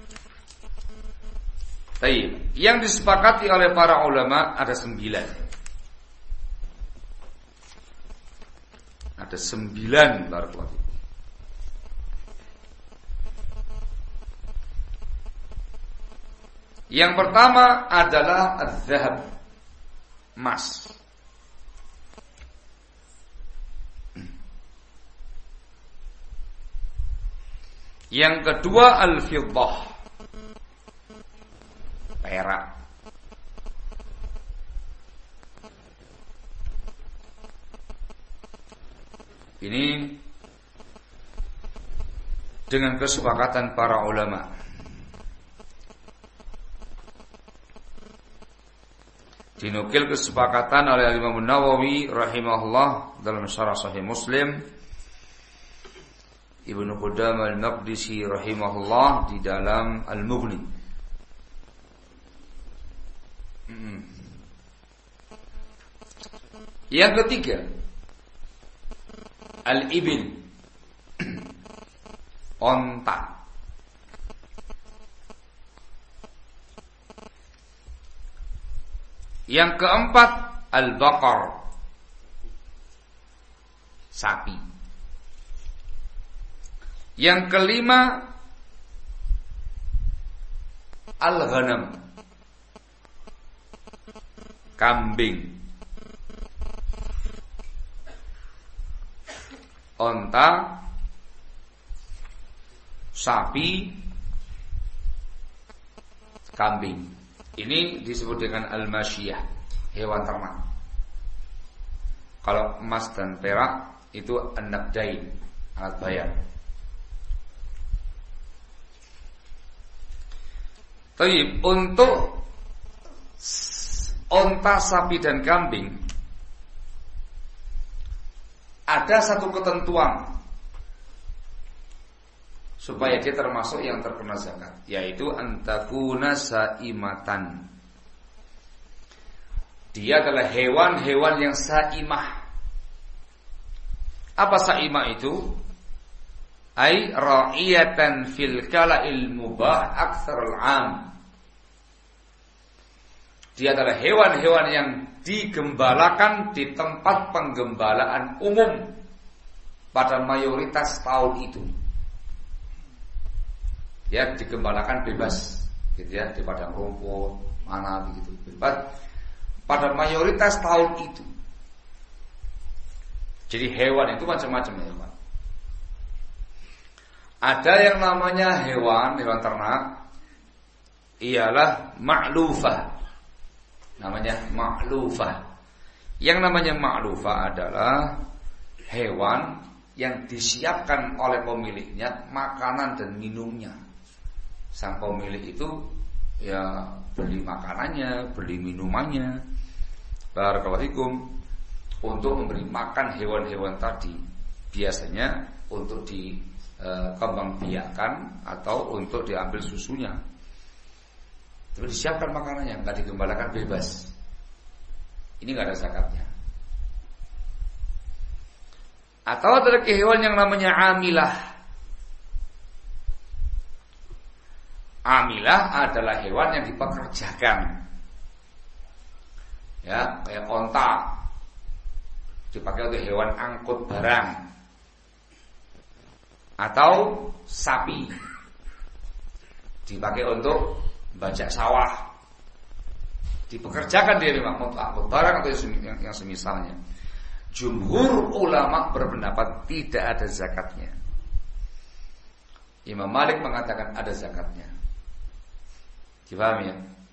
Baik, yang disepakati oleh para ulama ada 9. Ada 9 barakallahu fikum. Yang pertama adalah az-zahab, emas. Yang kedua al-fiddah, perak. Ini dengan kesepakatan para ulama. Dinukil kesepakatan oleh Imam Nawawi rahimahullah dalam syarah Sahih Muslim, Ibnu Qudamah al-Maqdisi rahimahullah di dalam Al-Mughni. Yang ketiga al-ibil, onta. Yang keempat al-baqar, sapi. Yang kelima al-ghanam, kambing. Onta, sapi, kambing. Ini disebut dengan al-masyiyah, hewan ternak. Kalau emas dan perak itu an-naqdain, alat bayar. Tapi untuk onta, sapi dan kambing ada satu ketentuan supaya dia termasuk yang terkena zakat, yaitu antakuna saimatan. Dia adalah hewan-hewan yang saimah. Apa saimah itu? Ai ra'iyatan fil kala'il mubah aktsarul 'am. Dia adalah hewan-hewan yang digembalakan di tempat penggembalaan umum pada mayoritas tahun itu. Ya, digembalakan bebas gitu ya, di padang rumput mana begitu, bebas pada mayoritas tahun itu. Jadi hewan itu macam-macam hewan. Ada yang namanya hewan ternak ialah ma'lufah. Namanya ma'lufah. Yang namanya ma'lufah adalah hewan yang disiapkan oleh pemiliknya makanan dan minumnya. Sang pemilik itu ya beli makanannya, beli minumannya, barakallahu fikum, untuk memberi makan hewan-hewan tadi. Biasanya untuk dikembangbiakkan atau untuk diambil susunya. Tapi disiapkan makanannya, nggak digembalakan bebas. Ini nggak ada zakatnya. Atau ada lagi hewan yang namanya amilah. Amilah adalah hewan yang dipekerjakan. Ya, kayak onta dipakai untuk hewan angkut barang. Atau sapi dipakai untuk bajak sawah. Dipekerjakan dia memang untuk angkut barang atau yang semisalnya. Jumhur ulama berpendapat tidak ada zakatnya. Imam Malik mengatakan ada zakatnya. Dipahami ya?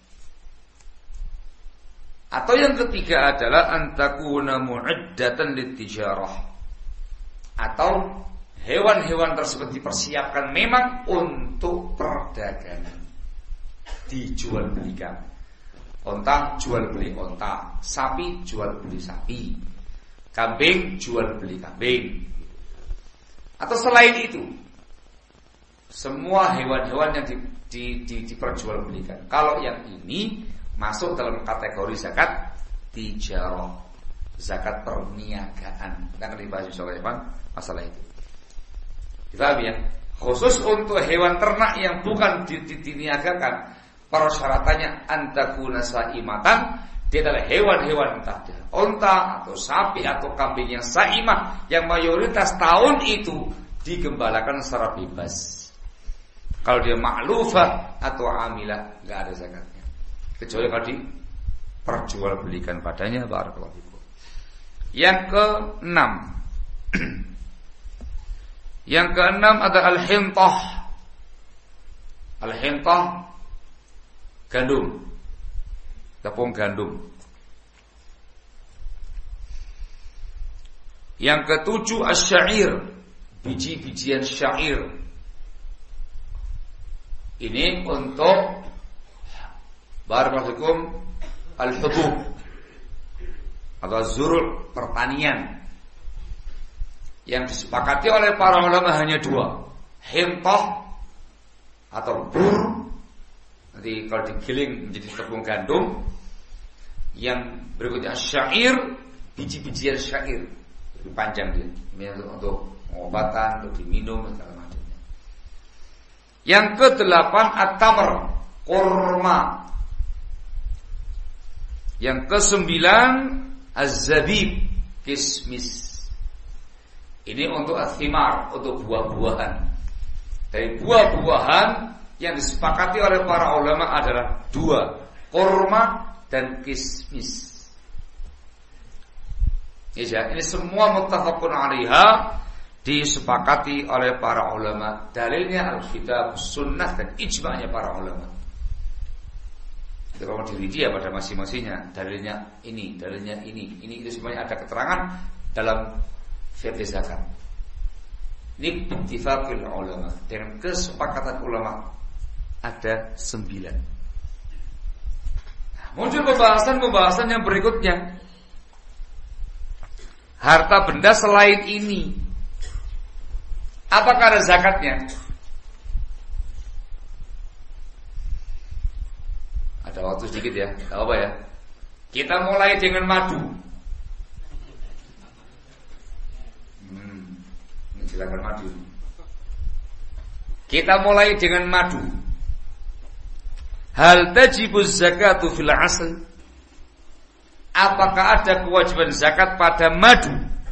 Atau yang ketiga adalah antakuna mu'iddatan litijarah. Atau hewan-hewan tersebut dipersiapkan memang untuk perdagangan, dijual belikan. Onta jual beli onta, sapi jual beli sapi, kambing jual beli kambing. Atau selain itu, semua hewan-hewan yang diperjualbelikan. Kalau yang ini masuk dalam kategori zakat tijarah, zakat perniagaan. Kita akan dibahas insyaallah masalah itu. Dipahami ya? Khusus untuk hewan ternak yang bukan diniagakan, persyaratannya antakuna saimatan. Dia adalah hewan-hewan entah onta atau sapi atau kambing yang saimah, yang mayoritas tahun itu digembalakan secara bebas. Kalau dia ma'lufah atau amilah, enggak ada zakatnya. Kecuali kalau diperjualbelikan padanya, barakallahu fikum. Yang keenam. Yang keenam ada al-hintah. Al-hintah gandum. Tepung gandum. Yang ketujuh asy-syair, biji-bijian syair. Ini untuk barakallahu fikum al-hubub atau zurul, pertanian. Yang disepakati oleh para ulama hanya dua, hintah atau bur. Nanti kalau digiling menjadi tepung gandum. Yang berikutnya syair, biji-bijian syair. Lebih panjang dia. Ini untuk pengobatan, untuk diminum segala macamnya. Yang ke-8 at-tamr, kurma. Yang ke-9 az-zabib, kismis. Ini untuk athimar, untuk buah-buahan. Dari buah-buahan yang disepakati oleh para ulama adalah dua, kurma dan kismis. Ini semua muttafaqun 'alaiha, disepakati oleh para ulama. Dalilnya Alkitab, Sunnah dan ijma'nya para ulama. Itu kalau diri dia pada masing-masingnya, dalilnya ini itu semuanya ada keterangan dalam fikih zakat. Ini ittifaqil ulama, dengan kesepakatan ulama ada 9. Muncul pembahasan yang berikutnya. Harta benda selain ini, apakah ada zakatnya? Ada waktu sedikit ya, tak apa ya. Kita mulai dengan madu. Silakan madu. Kita mulai dengan madu. Hal tajibuz zakatu fil asl? Apakah ada kewajiban zakat pada madu?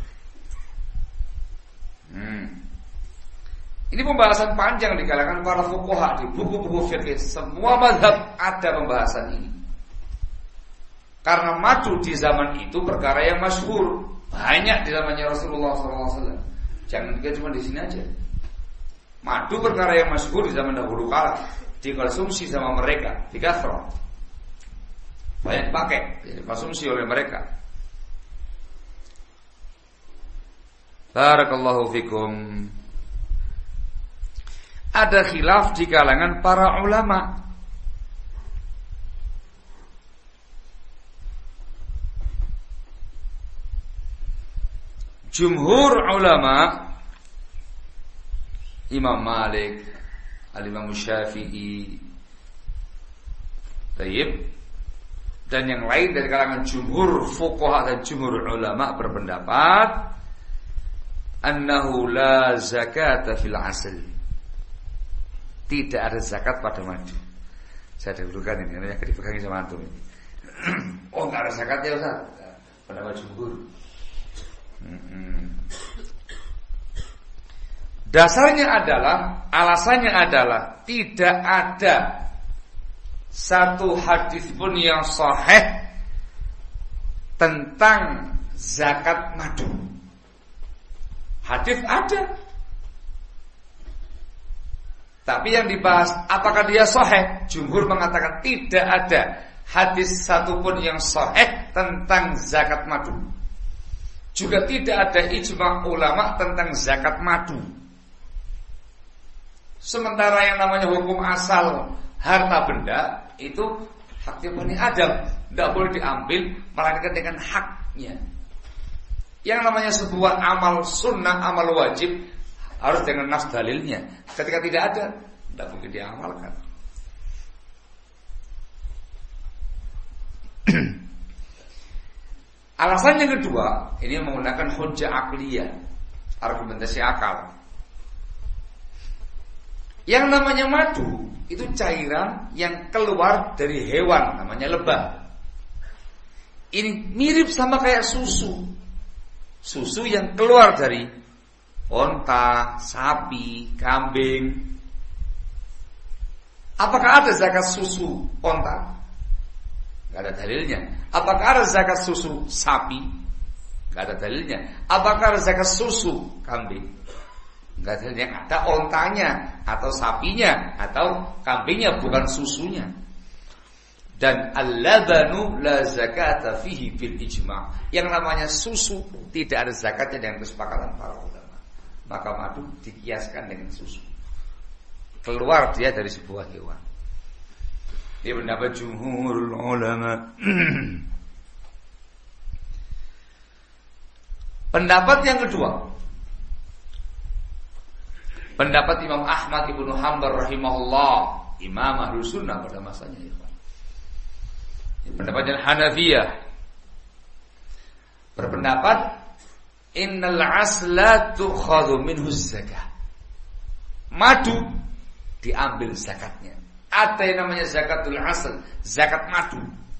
Ini pembahasan panjang di kalangan para fuqaha di buku-buku fikih. Semua mazhab ada pembahasan ini. Karena madu di zaman itu perkara yang masyhur, banyak di zamannya Rasulullah SAW. Jangan cuma di sini aja. Madu perkara yang masyhur di zaman dahulu kala, dikonsumsi sama mereka, dikasro. Banyak pakai, dikonsumsi oleh mereka. Barakallahu fikum. Ada khilaf di kalangan para ulama. Jumhur ulama, Imam Malik, Al-Imam Syafi'i, dan yang lain dari kalangan jumhur fuqaha dan jumhur ulama berpendapat annahu la zakata fil asl. Tidak ada zakat pada madu. Saya dahulukan ini, karena yang dipegangi sama antum ini. Oh, tidak ada zakatnya Ustaz. Pendapat jumhur. Dasarnya adalah, alasannya adalah tidak ada satu hadis pun yang sahih tentang zakat madu. Hadis ada, tapi yang dibahas apakah dia sahih? Jumhur mengatakan tidak ada hadis satupun yang sahih tentang zakat madu. Juga tidak ada ijma' ulama tentang zakat madu. Sementara yang namanya hukum asal harta benda itu haknya Bani Adam, tidak boleh diambil melainkan dengan haknya. Yang namanya sebuah amal sunnah, amal wajib harus dengan nas dalilnya. Ketika tidak ada, tidak mungkin diamalkan. Alasan yang kedua, ini menggunakan hujjah akliyah, argumentasi akal. Yang namanya madu itu cairan yang keluar dari hewan, namanya lebah. Ini mirip sama kayak susu. Susu yang keluar dari onta, sapi, kambing. Apakah ada zakat susu onta? Gak ada dalilnya. Apakah ada zakat susu sapi? Gak ada dalilnya. Apakah ada zakat susu kambing? Gak ada dalilnya. Ada ontanya atau sapinya atau kambingnya, bukan susunya. Dan al-labanu la zakata fihi bil ijma'. Yang namanya susu tidak ada zakatnya dengan kesepakatan para ulama. Maka madu dikiaskan dengan susu. Keluar dia dari sebuah hewan. Dia pendapat jumhur ulama. Pendapat yang kedua, pendapat Imam Ahmad ibnu Hanbal rahimahullah, Imam Ahlus Sunnah pada masanya ya. Pendapat Hanafiyah berpendapat innal asla tukhadhu minhu zakah. Madu diambil zakatnya. Ada yang namanya zakatul asl, zakat madu.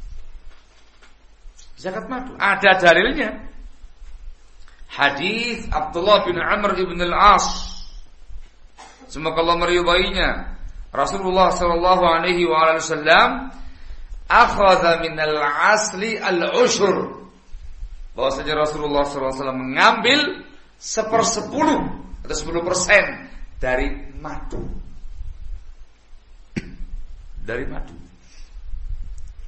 Zakat madu ada dalilnya. Hadis Abdullah bin Amr ibn al-As, semoga Allah meridainya, Rasulullah sallallahu alaihi wasallam akhadha minal asli al-ushur. Bahwasanya Rasulullah sallallahu alaihi wasallam mengambil 1/10 atau 10% dari madu. Dari madu.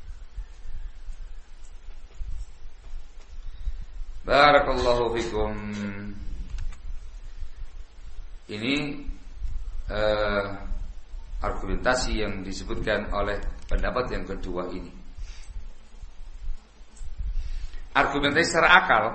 Barakallahu fikum. Ini argumentasi yang disebutkan oleh pendapat yang kedua ini. Argumentasi secara akal,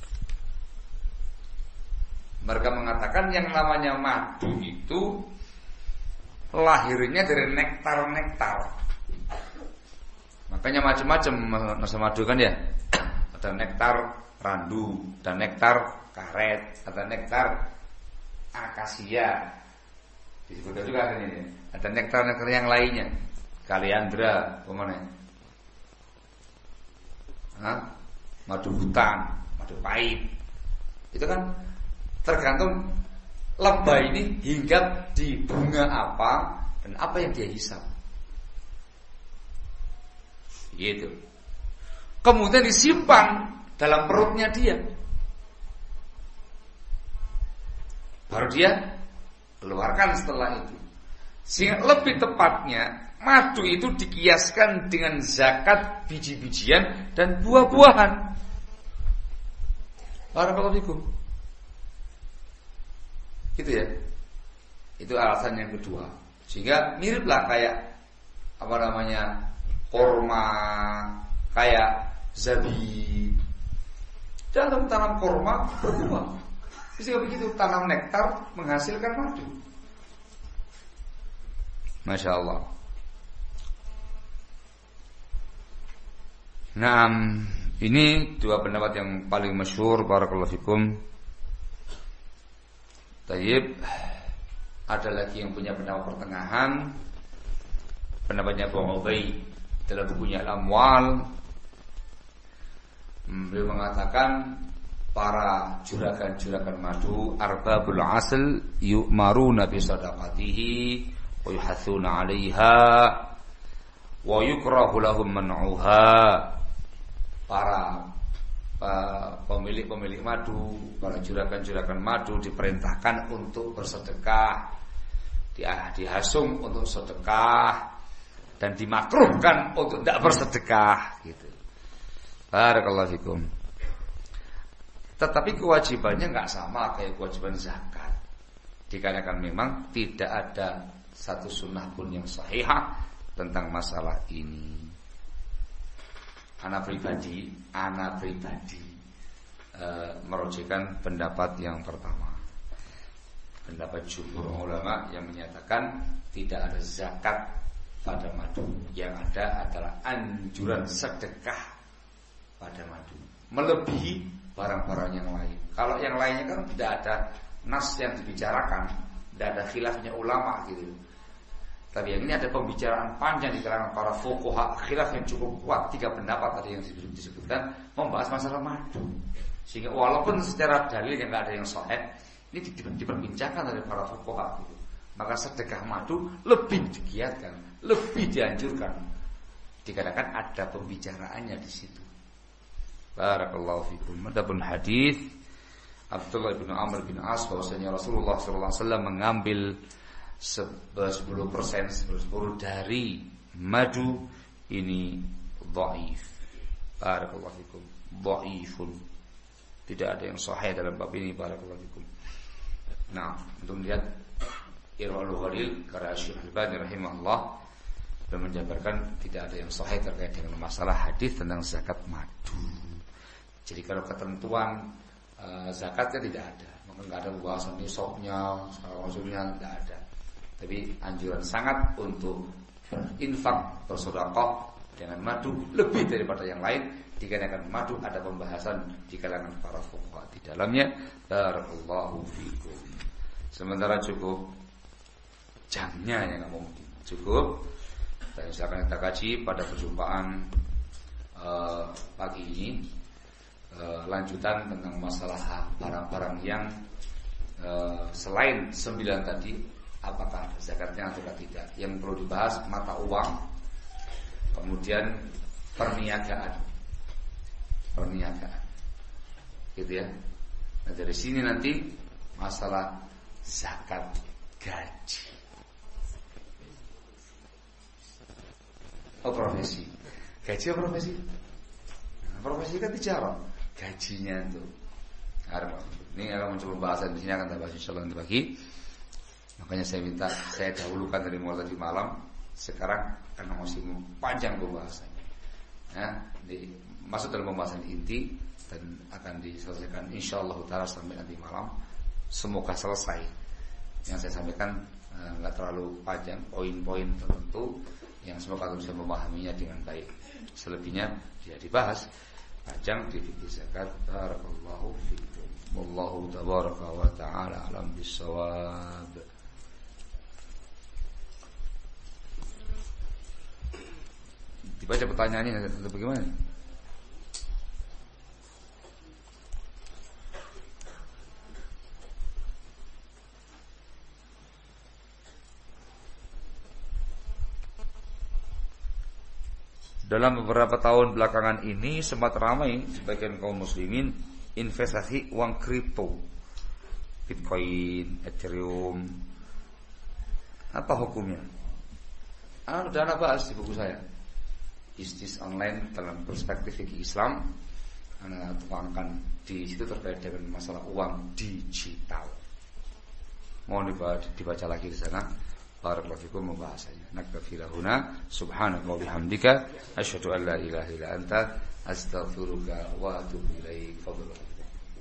mereka mengatakan yang namanya madu itu lahirnya dari nektar. Makanya macam-macam masa madu kan ya. Ada nektar randu, ada nektar karet, ada nektar akasia. Disebutkan juga kan ini. Ada nektar-nektar yang lainnya. Kaliandra, kemana? Madu hutan, madu pahit. Itu kan tergantung lebah ini hinggap di bunga apa dan apa yang dia hisap. Gitu. Kemudian disimpan dalam perutnya dia. Baru dia keluarkan setelah itu. Sehingga lebih tepatnya madu itu dikiaskan dengan zakat biji-bijian dan buah-buahan. Barakallahu fikum. Gitu ya. Itu alasan yang kedua. Sehingga miriplah kayak korma, kayak zabib. Dalam tanam korma berbuah. Bisa begitu tanam nektar menghasilkan madu. Masya Allah. Nah, ini dua pendapat yang paling masyhur. Barakallahu fikum. Tayyib. Ada lagi yang punya pendapat pertengahan. Pendapatnya Abu Ubaid dalam bukunya Al-Amwal. Beliau mengatakan para juragan-juragan madu arbabul asl yu'maruna bi sadaqatihi wa yuhathuna 'alaiha wa yukrahu lahum man'uha. Para pemilik-pemilik madu, para juragan-juragan madu diperintahkan untuk bersedekah, dihasung untuk sedekah, dan dimakruhkan untuk tidak bersedekah gitu. Barakallahu fikum. Tetapi kewajibannya enggak sama kayak kewajiban zakat. Dikarenakan memang tidak ada satu sunnah pun yang sahihah tentang masalah ini. Ana pribadi merujukan pendapat yang pertama. Pendapat jumhur ulama yang menyatakan tidak ada zakat pada madu. Yang ada adalah anjuran sedekah pada madu, melebihi barang-barang yang lain. Kalau yang lainnya kan tidak ada nas yang dibicarakan, tidak ada khilafnya ulama gitu. Tapi yang ini ada pembicaraan panjang di kalangan para fuqaha, khilaf yang cukup kuat, 3 pendapat tadi yang disebutkan membahas masalah madu. Sehingga walaupun secara dalil yang tidak ada yang sahih, ini diperbincangkan oleh para fuqaha gitu. Maka sedekah madu lebih digiatkan, lebih dianjurkan, dikarenakan ada pembicaraannya di situ. Barakallahu fikum. Adapun hadis Abdullah bin Amr bin As bahwasanya Rasulullah sallallahu alaihi wasallam mengambil 10% dari madu ini dhaif. Barakallahu fikum. Dhaifun. Tidak ada yang sahih dalam bab ini. Barakallahu fikum. Nah, untuk melihat Irwaul Ghalil karya Syekh Al-Albani rahimahullah dan menjabarkan tidak ada yang sahih terkait dengan masalah hadis tentang zakat madu. Jadi kalau ketentuan zakatnya tidak ada, maka tidak ada pembahasan nisabnya, maksudnya tidak ada. Tapi anjuran sangat untuk berinfak, bersedekah dengan madu lebih daripada yang lain. Dikarenakan madu ada pembahasan di kalangan para fuqaha di dalamnya. Barakallahu fikum. Sementara cukup jamnya yang nggak mungkin cukup. Dan silakan kita kaji pada perjumpaan pagi ini. Lanjutan tentang masalah barang-barang yang selain 9 tadi, apakah ada zakatnya atau tidak. Yang perlu dibahas mata uang, kemudian perniagaan, gitu ya. Nah dari sini nanti masalah zakat gaji. Oh profesi, gaji apa profesi? Profesi kan bicara. gajinya tuh. Ini akan mencoba bahasan di sini akan kita bahas insyaallah nanti pagi. Makanya saya dahulukan dari mulai tadi malam. Sekarang karena masih panjang pembahasannya. Ya, masuk dalam pembahasan inti dan akan diselesaikan insyaallah taala sampai nanti malam. Semoga selesai. Yang saya sampaikan enggak terlalu panjang, poin-poin tertentu yang semoga bisa memahaminya dengan baik. Selebihnya tidak dibahas panjang di fikih zakat. Barakallahu fikum. Wallahu tabaraka wa ta'ala alam bisawab. Dibaca pertanyaannya atau bagaimana? Dalam beberapa tahun belakangan ini sempat ramai sebagian kaum muslimin investasi uang kripto, Bitcoin, Ethereum. Apa hukumnya? Sudah ada bahas di buku saya, bisnis online dalam perspektif fikih Islam. Anda tuangkan di situ terkait dengan masalah uang digital. Mohon dibaca lagi di sana. Barakallahu fikum membahasanya. Naktafi lahuna subhanaka wa bihamdika asyhadu an la ilaha illa anta astaghfiruka wa atubu ilaik. Fadhlan.